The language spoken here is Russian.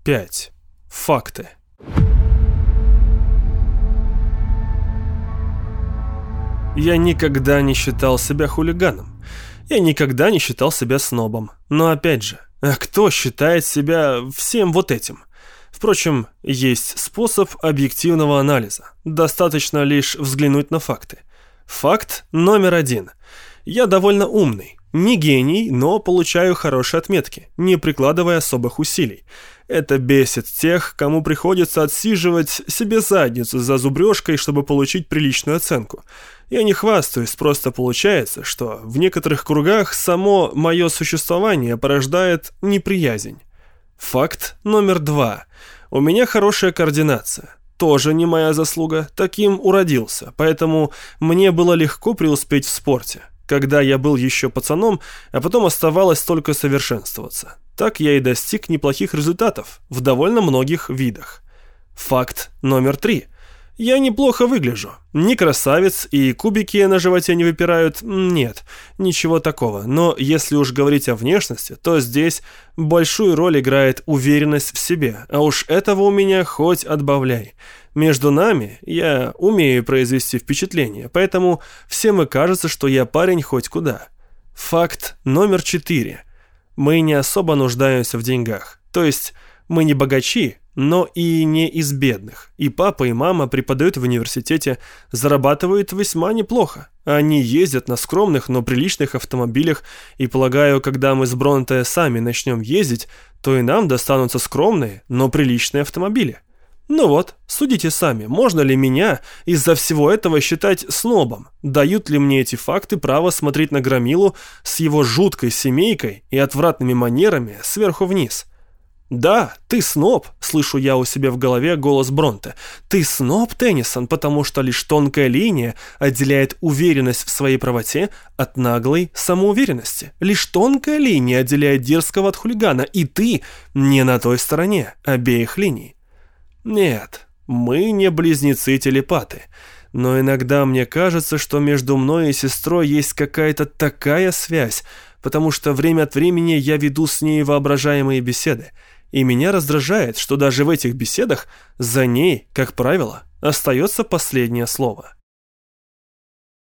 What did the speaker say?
5. Факты. Я никогда не считал себя хулиганом. Я никогда не считал себя снобом. Но опять же, а кто считает себя всем вот этим? Впрочем, есть способ объективного анализа. Достаточно лишь взглянуть на факты. Факт номер 1. Я довольно умный. Не гений, но получаю хорошие отметки, не прикладывая особых усилий. Это бесит тех, кому приходится отсиживать себе задницу за зубрежкой, чтобы получить приличную оценку. Я не хвастаюсь, просто получается, что в некоторых кругах само мое существование порождает неприязнь. Факт номер 2. У меня хорошая координация. Тоже не моя заслуга, таким уродился, поэтому мне было легко преуспеть в спорте, когда я был еще пацаном, а потом оставалось только совершенствоваться. Так я и достиг неплохих результатов в довольно многих видах. Факт номер 3. Я неплохо выгляжу. Не красавец, и кубики на животе не выпирают. Нет, ничего такого. Но если уж говорить о внешности, то здесь большую роль играет уверенность в себе. А уж этого у меня хоть отбавляй. Между нами я умею произвести впечатление, поэтому всем и кажется, что я парень хоть куда. Факт номер 4. Мы не особо нуждаемся в деньгах. То есть мы не богачи, но и не из бедных. И папа, и мама преподают в университете, зарабатывают весьма неплохо. Они ездят на скромных, но приличных автомобилях, и, полагаю, когда мы с Бронте сами начнем ездить, то и нам достанутся скромные, но приличные автомобили. Ну вот, судите сами, можно ли меня из-за всего этого считать снобом? Дают ли мне эти факты право смотреть на громилу с его жуткой семейкой и отвратными манерами сверху вниз? «Да, ты сноб», — слышу я у себя в голове голос Бронте. «Ты сноб, Теннисон, потому что лишь тонкая линия отделяет уверенность в своей правоте от наглой самоуверенности. Лишь тонкая линия отделяет дерзкого от хулигана, и ты не на той стороне обеих линий». Нет, мы не близнецы-телепаты, но иногда мне кажется, что между мной и сестрой есть какая-то такая связь, потому что время от времени я веду с ней воображаемые беседы, и меня раздражает, что даже в этих беседах за ней, как правило, остается последнее слово.